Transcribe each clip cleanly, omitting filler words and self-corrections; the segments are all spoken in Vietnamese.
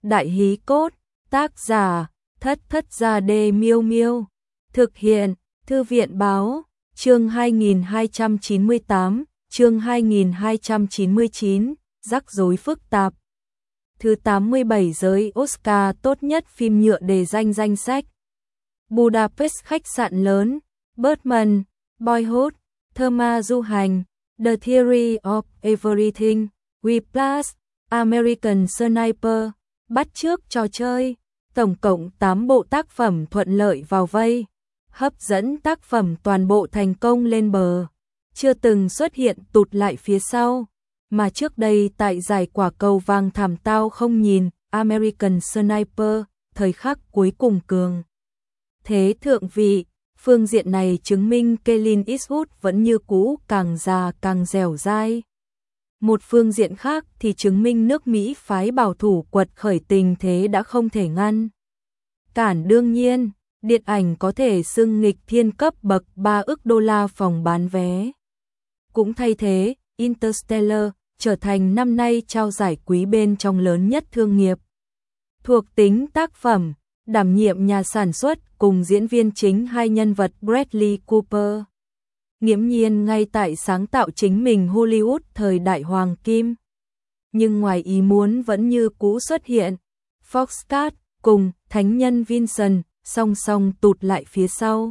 Đại hí cốt, tác giả, Thất Thất Gia Đê Miêu Miêu. Thực hiện, Thư viện Báo, chương 2298, chương 2299, rắc rối phức tạp. Thứ 87 giới Oscar tốt nhất phim nhựa đề danh sách. Budapest khách sạn lớn, Birdman, Boyhood, Thơ ma du hành, The Theory of Everything, Whiplash, American Sniper, bắt chước trò chơi, tổng cộng 8 bộ tác phẩm thuận lợi vào vây, hấp dẫn tác phẩm toàn bộ thành công lên bờ, chưa từng xuất hiện tụt lại phía sau, mà trước đây tại giải quả cầu vàng thảm tao không nhìn, American Sniper, thời khắc cuối cùng cường thế thượng vị, phương diện này chứng minh Clint Eastwood vẫn như cũ càng già càng dẻo dai. Một phương diện khác thì chứng minh nước Mỹ phái bảo thủ quật khởi tình thế đã không thể ngăn cản. Đương nhiên, điện ảnh có thể xưng nghịch thiên cấp bậc 3 ức đô la phòng bán vé. Cũng thay thế, Interstellar trở thành năm nay trao giải quý bên trong lớn nhất thương nghiệp. Thuộc tính tác phẩm, đảm nhiệm nhà sản xuất cùng diễn viên chính hai nhân vật Bradley Cooper. Nghiễm nhiên ngay tại sáng tạo chính mình Hollywood thời đại hoàng kim. Nhưng ngoài ý muốn vẫn như cũ xuất hiện, Foxcatcher cùng thánh nhân Vincent song song tụt lại phía sau.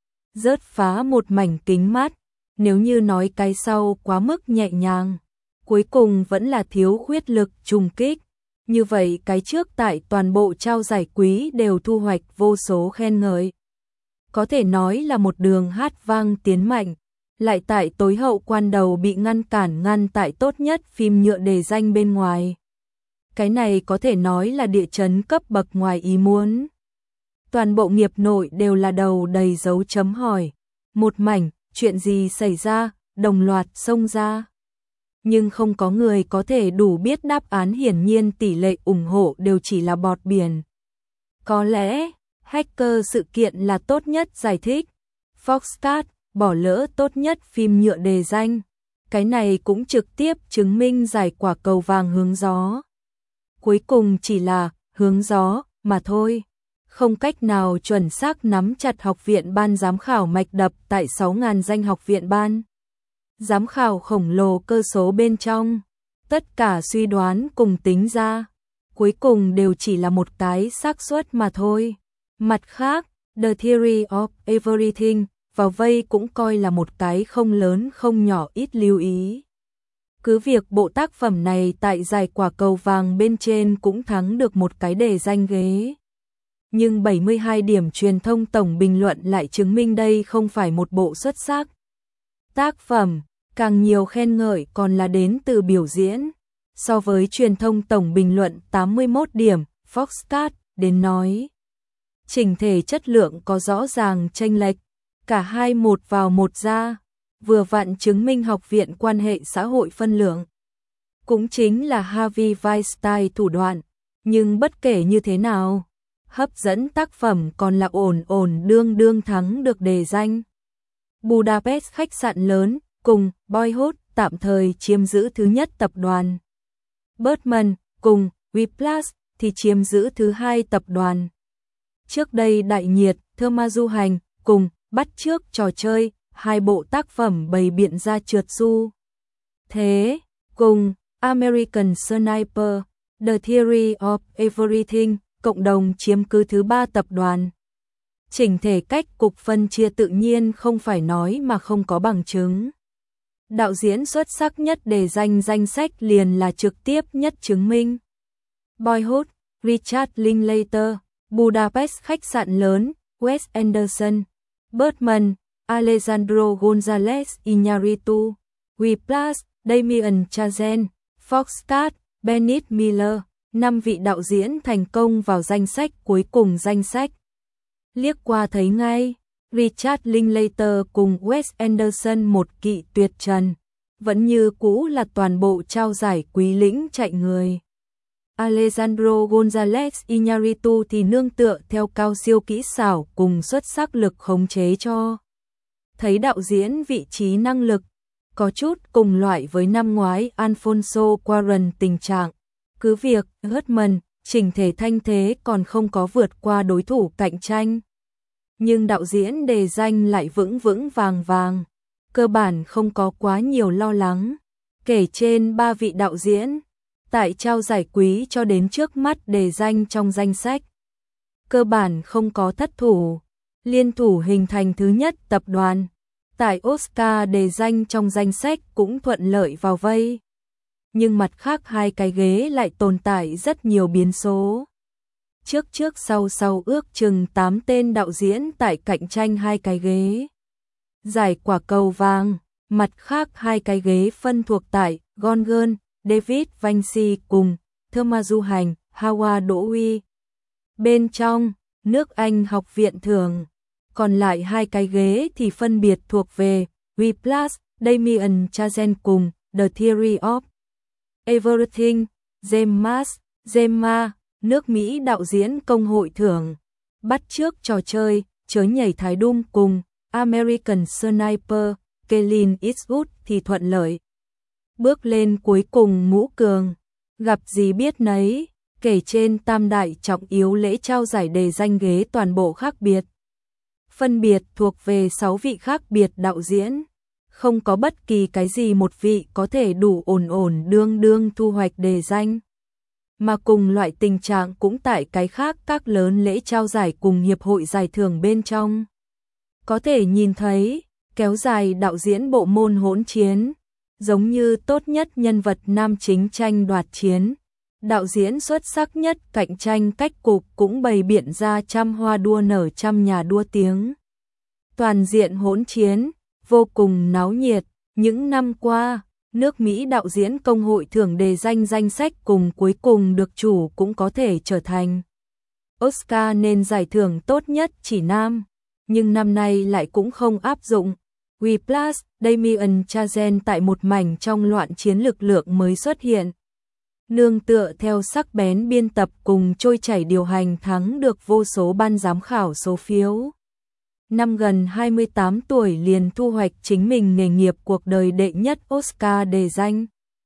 Rớt phá một mảnh kính mát, nếu như nói cái sau quá mức nhẹ nhàng, cuối cùng vẫn là thiếu khuyết lực trùng kích. Như vậy cái trước tại toàn bộ trao giải quý đều thu hoạch vô số khen ngợi. Có thể nói là một đường hát vang tiến mạnh, lại tại tối hậu quan đầu bị ngăn tại tốt nhất phim nhựa đề danh bên ngoài. Cái này có thể nói là địa chấn cấp bậc ngoài ý muốn. Toàn bộ nghiệp nội đều là đầu đầy dấu chấm hỏi. Một mảnh, chuyện gì xảy ra, đồng loạt xông ra. Nhưng không có người có thể đủ biết đáp án, hiển nhiên tỷ lệ ủng hộ đều chỉ là bọt biển. Có lẽ, hacker sự kiện là tốt nhất giải thích. Foxcatcher bỏ lỡ tốt nhất phim nhựa đề danh. Cái này cũng trực tiếp chứng minh giải quả cầu vàng hướng gió. Cuối cùng chỉ là hướng gió mà thôi. Không cách nào chuẩn xác nắm chặt học viện ban giám khảo mạch đập tại 6.000 danh học viện ban giám khảo khổng lồ cơ số bên trong. Tất cả suy đoán cùng tính ra, cuối cùng đều chỉ là một cái xác suất mà thôi. Mặt khác, The Theory of Everything vào vây cũng coi là một cái không lớn không nhỏ ít lưu ý. Cứ việc bộ tác phẩm này tại giải quả cầu vàng bên trên cũng thắng được một cái đề danh ghế. Nhưng 72 điểm truyền thông tổng bình luận lại chứng minh đây không phải một bộ xuất sắc tác phẩm, càng nhiều khen ngợi còn là đến từ biểu diễn. So với truyền thông tổng bình luận 81 điểm, Foxcatcher đến nói, chỉnh thể chất lượng có rõ ràng chênh lệch, cả hai một vào một ra, vừa vặn chứng minh học viện quan hệ xã hội phân lượng. Cũng chính là Harvey Weinstein thủ đoạn, nhưng bất kể như thế nào, hấp dẫn tác phẩm còn là ổn đương thắng được đề danh. Budapest khách sạn lớn cùng Boyhood tạm thời chiếm giữ thứ nhất tập đoàn. Birdman cùng Whiplash thì chiếm giữ thứ hai tập đoàn. Trước đây đại nhiệt Thơ ma du hành cùng bắt chước trò chơi, hai bộ tác phẩm bày biện ra trượt du. Thế, cùng American Sniper, The Theory of Everything cộng đồng chiếm cứ thứ ba tập đoàn. Chỉnh thể cách cục phân chia tự nhiên không phải nói mà không có bằng chứng. Đạo diễn xuất sắc nhất đề danh sách liền là trực tiếp nhất chứng minh. Boyhood, Richard Linklater, Budapest khách sạn lớn, Wes Anderson, Birdman, Alejandro González Iñárritu, Whiplash, Damien Chazelle, Foxcatcher, Bennett Miller, 5 vị đạo diễn thành công vào danh sách cuối cùng danh sách. Liếc qua thấy ngay, Richard Linklater cùng Wes Anderson một kỵ tuyệt trần, vẫn như cũ là toàn bộ trao giải quý lĩnh chạy người. Alejandro González Iñárritu thì nương tựa theo cao siêu kỹ xảo cùng xuất sắc lực khống chế cho thấy đạo diễn vị trí năng lực, có chút cùng loại với năm ngoái Alfonso Cuarón tình trạng. Cứ việc Hutman chỉnh thể thanh thế còn không có vượt qua đối thủ cạnh tranh. Nhưng đạo diễn đề danh lại vững vững vàng vàng, cơ bản không có quá nhiều lo lắng. Kể trên 3 vị đạo diễn, tại trao giải quý cho đến trước mắt đề danh trong danh sách, cơ bản không có thất thủ, liên thủ hình thành thứ nhất tập đoàn. Tại Oscar đề danh trong danh sách cũng thuận lợi vào vây. Nhưng mặt khác hai cái ghế lại tồn tại rất nhiều biến số. Trước sau ước chừng 8 tên đạo diễn tại cạnh tranh hai cái ghế. Giải quả cầu vàng, mặt khác hai cái ghế phân thuộc tại Gone Girl, David Vinci cùng Thomas Du Hành, Howard Đỗ Uy. Bên trong, nước Anh Học viện thưởng. Còn lại hai cái ghế thì phân biệt thuộc về Whiplash, Damien Chazelle cùng The Theory of Everything, Gemma, nước Mỹ đạo diễn công hội thưởng. Bắt chước trò chơi, chớ nhảy thái đung cùng American Sniper, Clint Eastwood thì thuận lợi. Bước lên cuối cùng ngũ cường, gặp gì biết nấy, kể trên tam đại trọng yếu lễ trao giải đề danh ghế toàn bộ khác biệt. Phân biệt thuộc về 6 vị khác biệt đạo diễn, không có bất kỳ cái gì một vị có thể đủ ổn đương thu hoạch đề danh. Mà cùng loại tình trạng cũng tại cái khác các lớn lễ trao giải cùng hiệp hội giải thưởng bên trong. Có thể nhìn thấy, kéo dài đạo diễn bộ môn hỗn chiến, giống như tốt nhất nhân vật nam chính tranh đoạt chiến. Đạo diễn xuất sắc nhất cạnh tranh cách cục cũng bày biện ra trăm hoa đua nở trăm nhà đua tiếng. Toàn diện hỗn chiến, vô cùng náo nhiệt. Những năm qua, nước Mỹ đạo diễn công hội thưởng đề danh danh sách cùng cuối cùng được chủ cũng có thể trở thành Oscar nên giải thưởng tốt nhất chỉ nam. Nhưng năm nay lại cũng không áp dụng. Whiplash, Damien Chazelle tại một mảnh trong loạn chiến lực lượng mới xuất hiện. Nương tựa theo sắc bén biên tập cùng trôi chảy điều hành thắng được vô số ban giám khảo số phiếu. Năm gần 28 tuổi liền thu hoạch chính mình nghề nghiệp cuộc đời đệ nhất Oscar đề danh.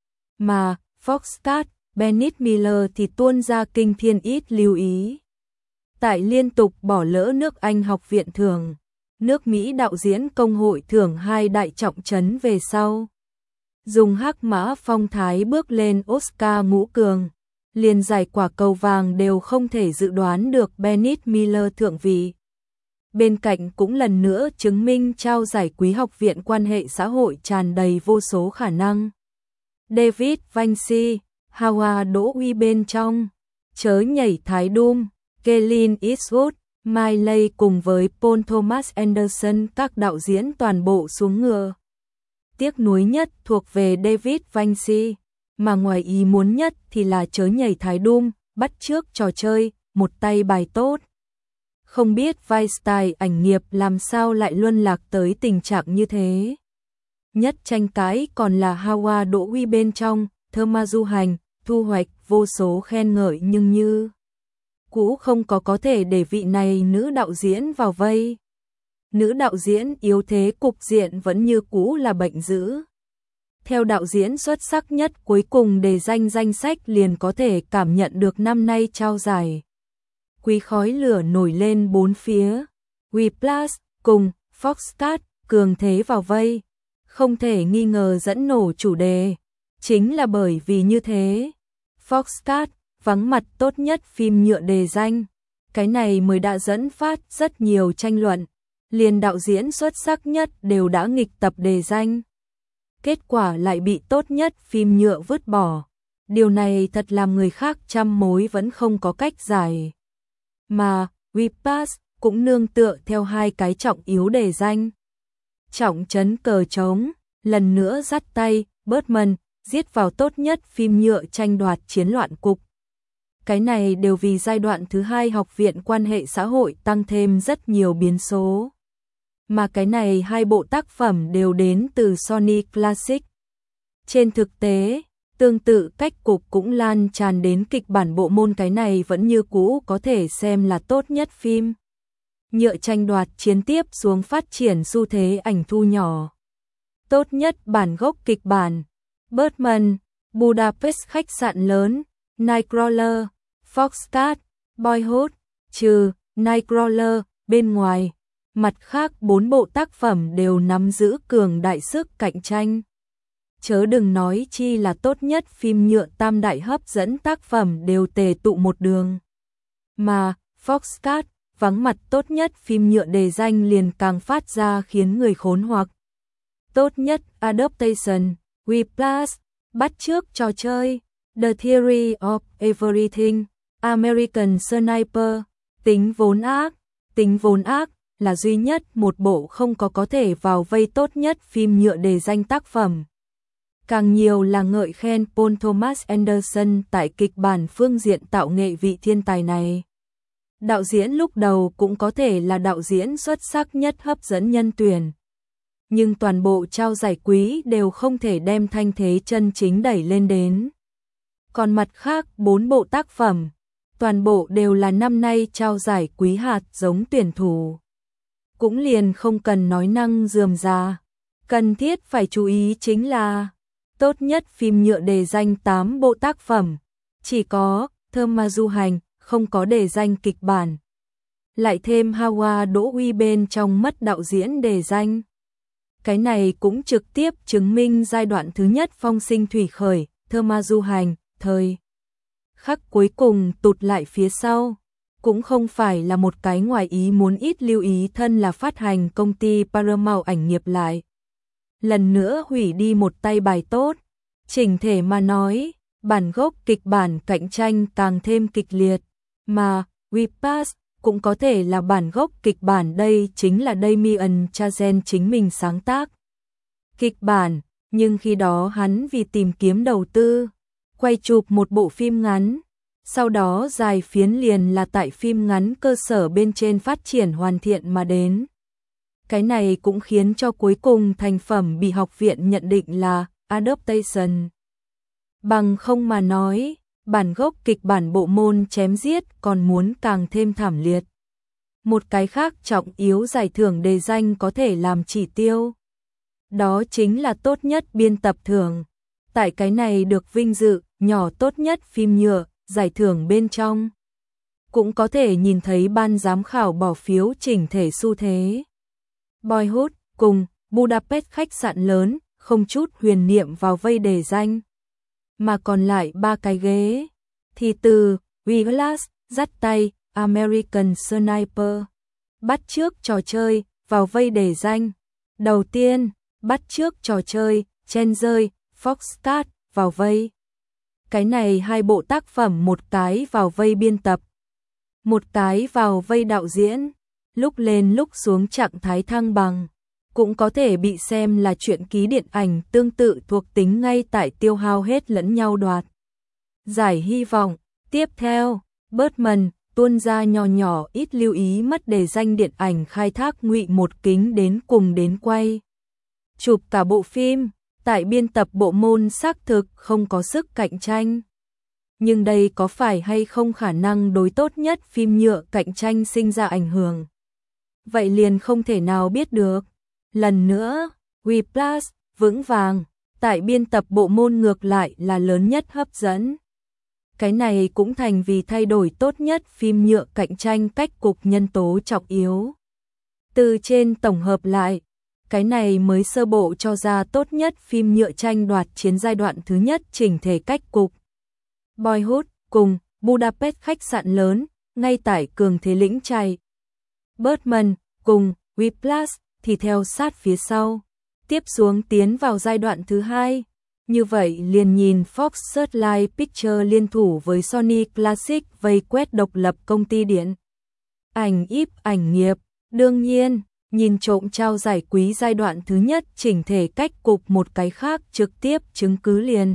Mà Foxcat, Bennett Miller thì tuôn ra kinh thiên ít lưu ý. Tại liên tục bỏ lỡ nước Anh Học viện thưởng, nước Mỹ đạo diễn công hội thưởng hai đại trọng trấn về sau. Dùng hắc mã phong thái bước lên Oscar ngũ cường, liền giải quả cầu vàng đều không thể dự đoán được Bennett Miller thượng vị. Bên cạnh cũng lần nữa chứng minh trao giải quý học viện quan hệ xã hội tràn đầy vô số khả năng. David Vinci, Howard Đỗ Uy bên trong, chớ nhảy thái đum, Clint Eastwood, Miley cùng với Paul Thomas Anderson các đạo diễn toàn bộ xuống ngựa. Tiếc nuối nhất thuộc về David Vinci, mà ngoài ý muốn nhất thì là chớ nhảy thái đum, bắt chước trò chơi, một tay bài tốt. Không biết Weinstein ảnh nghiệp làm sao lại luân lạc tới tình trạng như thế. Nhất tranh cãi còn là Howard Đỗ Uy bên trong, Thomas Du Hành, thu hoạch vô số khen ngợi nhưng như cũ không có thể để vị này nữ đạo diễn vào vây. Nữ đạo diễn yếu thế cục diện vẫn như cũ là bệnh dữ. Theo đạo diễn xuất sắc nhất cuối cùng đề danh danh sách liền có thể cảm nhận được năm nay trao giải. Quý khói lửa nổi lên bốn phía. Whiplash cùng Foxcat cường thế vào vây. Không thể nghi ngờ dẫn nổ chủ đề. Chính là bởi vì như thế, Foxcat vắng mặt tốt nhất phim nhựa đề danh. Cái này mới đã dẫn phát rất nhiều tranh luận. Liền đạo diễn xuất sắc nhất đều đã nghịch tập đề danh. Kết quả lại bị tốt nhất phim nhựa vứt bỏ. Điều này thật làm người khác trăm mối vẫn không có cách giải. Mà Whiplash cũng nương tựa theo hai cái trọng yếu đề danh. Trọng trấn cờ trống, lần nữa dắt tay, Birdman, giết vào tốt nhất phim nhựa tranh đoạt chiến loạn cục. Cái này đều vì giai đoạn thứ hai học viện quan hệ xã hội tăng thêm rất nhiều biến số. Mà cái này hai bộ tác phẩm đều đến từ Sony Classic. Trên thực tế, tương tự cách cục cũng lan tràn đến kịch bản bộ môn, cái này vẫn như cũ có thể xem là tốt nhất phim nhựa tranh đoạt chiến tiếp xuống phát triển xu thế ảnh thu nhỏ. Tốt nhất bản gốc kịch bản, Birdman, Budapest khách sạn lớn, Nightcrawler, Foxcat, Boyhood, trừ Nightcrawler bên ngoài. Mặt khác 4 bộ tác phẩm đều nắm giữ cường đại sức cạnh tranh. Chớ đừng nói chi là tốt nhất phim nhựa tam đại hấp dẫn tác phẩm đều tề tụ một đường. Mà Foxcat vắng mặt tốt nhất phim nhựa đề danh liền càng phát ra khiến người khốn hoặc. Tốt nhất Adaptation, Whiplash, bắt chước trò chơi, The Theory of Everything, American Sniper, tính vốn ác là duy nhất một bộ không có thể vào vây tốt nhất phim nhựa đề danh tác phẩm. Càng nhiều là ngợi khen Paul Thomas Anderson tại kịch bản phương diện tạo nghệ vị thiên tài này. Đạo diễn lúc đầu cũng có thể là đạo diễn xuất sắc nhất hấp dẫn nhân tuyển. Nhưng toàn bộ trao giải quý đều không thể đem thanh thế chân chính đẩy lên đến. Còn mặt khác 4 bộ tác phẩm, toàn bộ đều là năm nay trao giải quý hạt giống tuyển thủ. Cũng liền không cần nói năng rườm rà. Cần thiết phải chú ý chính là tốt nhất phim nhựa đề danh 8 bộ tác phẩm, chỉ có Thơm Ma Du Hành không có đề danh kịch bản. Lại thêm Hawa Đỗ Uy bên trong mất đạo diễn đề danh. Cái này cũng trực tiếp chứng minh giai đoạn thứ nhất phong sinh thủy khởi, Thơm Ma Du Hành, thời khắc cuối cùng tụt lại phía sau. Cũng không phải là một cái ngoài ý muốn, ít lưu ý thân là phát hành công ty Paramount ảnh nghiệp lại. Lần nữa hủy đi một tay bài tốt. Chỉnh thể mà nói, bản gốc kịch bản cạnh tranh càng thêm kịch liệt. Mà Whiplash cũng có thể là bản gốc kịch bản, đây chính là Damien Chazelle chính mình sáng tác kịch bản, nhưng khi đó hắn vì tìm kiếm đầu tư, quay chụp một bộ phim ngắn, sau đó dài phiến liền là tại phim ngắn cơ sở bên trên phát triển hoàn thiện mà đến. Cái này cũng khiến cho cuối cùng thành phẩm bị học viện nhận định là adaptation. Bằng không mà nói, bản gốc kịch bản bộ môn chém giết còn muốn càng thêm thảm liệt. Một cái khác trọng yếu giải thưởng đề danh có thể làm chỉ tiêu. Đó chính là tốt nhất biên tập thưởng. Tại cái này được vinh dự, nhỏ tốt nhất phim nhựa, giải thưởng bên trong. Cũng có thể nhìn thấy ban giám khảo bỏ phiếu chỉnh thể xu thế. Boyhood cùng Budapest khách sạn lớn, không chút huyền niệm vào vây đề danh. Mà còn lại 3 cái ghế, thì từ Whiplash, dắt tay, American Sniper, bắt chước trò chơi, vào vây đề danh. Đầu tiên, bắt chước trò chơi, chen rơi, Foxcat, vào vây. Cái này 2 bộ tác phẩm, một cái vào vây biên tập, một cái vào vây đạo diễn, lúc lên lúc xuống trạng thái thăng bằng, cũng có thể bị xem là truyện ký điện ảnh tương tự thuộc tính ngay tại tiêu hao hết lẫn nhau đoạt giải hy vọng. Tiếp theo, Birdman tuôn ra nhỏ nhỏ, ít lưu ý mất đề danh điện ảnh khai thác ngụy một kính đến cùng đến quay chụp cả bộ phim, tại biên tập bộ môn xác thực không có sức cạnh tranh. Nhưng đây có phải hay không khả năng đối tốt nhất phim nhựa cạnh tranh sinh ra ảnh hưởng? Vậy liền không thể nào biết được. Lần nữa, Whiplash vững vàng, tại biên tập bộ môn ngược lại là lớn nhất hấp dẫn. Cái này cũng thành vì thay đổi tốt nhất phim nhựa cạnh tranh cách cục nhân tố trọng yếu. Từ trên tổng hợp lại, cái này mới sơ bộ cho ra tốt nhất phim nhựa tranh đoạt chiến giai đoạn thứ nhất chỉnh thể cách cục. Boyhood cùng Budapest khách sạn lớn, ngay tại cường thế lĩnh chạy. Birdman cùng Whiplash thì theo sát phía sau, tiếp xuống tiến vào giai đoạn thứ hai. Như vậy liền nhìn Fox Searchlight Pictures liên thủ với Sony Classic vây quét độc lập công ty điện ảnh íp ảnh nghiệp. Đương nhiên, nhìn trộm trao giải quý giai đoạn thứ nhất chỉnh thể cách cục, một cái khác trực tiếp chứng cứ liền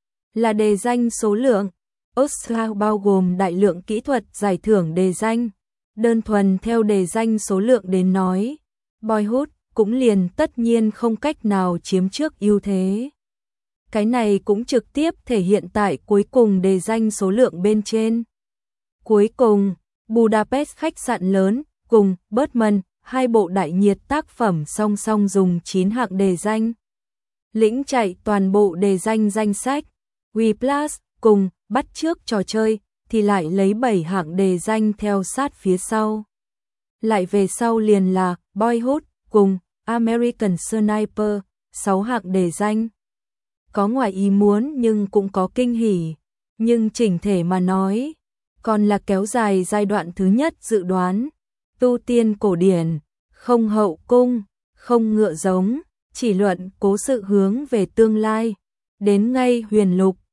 là đề danh số lượng. Oscar bao gồm đại lượng kỹ thuật giải thưởng đề danh. Đơn thuần theo đề danh số lượng đến nói, Boyhood cũng liền tất nhiên không cách nào chiếm trước ưu thế. Cái này cũng trực tiếp thể hiện tại cuối cùng đề danh số lượng bên trên. Cuối cùng, Budapest khách sạn lớn cùng Birdman, 2 bộ đại nhiệt tác phẩm song song dùng 9 hạng đề danh lĩnh chạy toàn bộ đề danh danh sách. Whiplash cùng bắt chước trò chơi thì lại lấy 7 hạng đề danh theo sát phía sau. Lại về sau liền là Boyhood cùng American Sniper, 6 hạng đề danh. Có ngoài ý muốn nhưng cũng có kinh hỉ, nhưng chỉnh thể mà nói, còn là kéo dài giai đoạn thứ nhất dự đoán, tu tiên cổ điển, không hậu cung, không ngựa giống, chỉ luận cố sự hướng về tương lai, đến ngay huyền lục,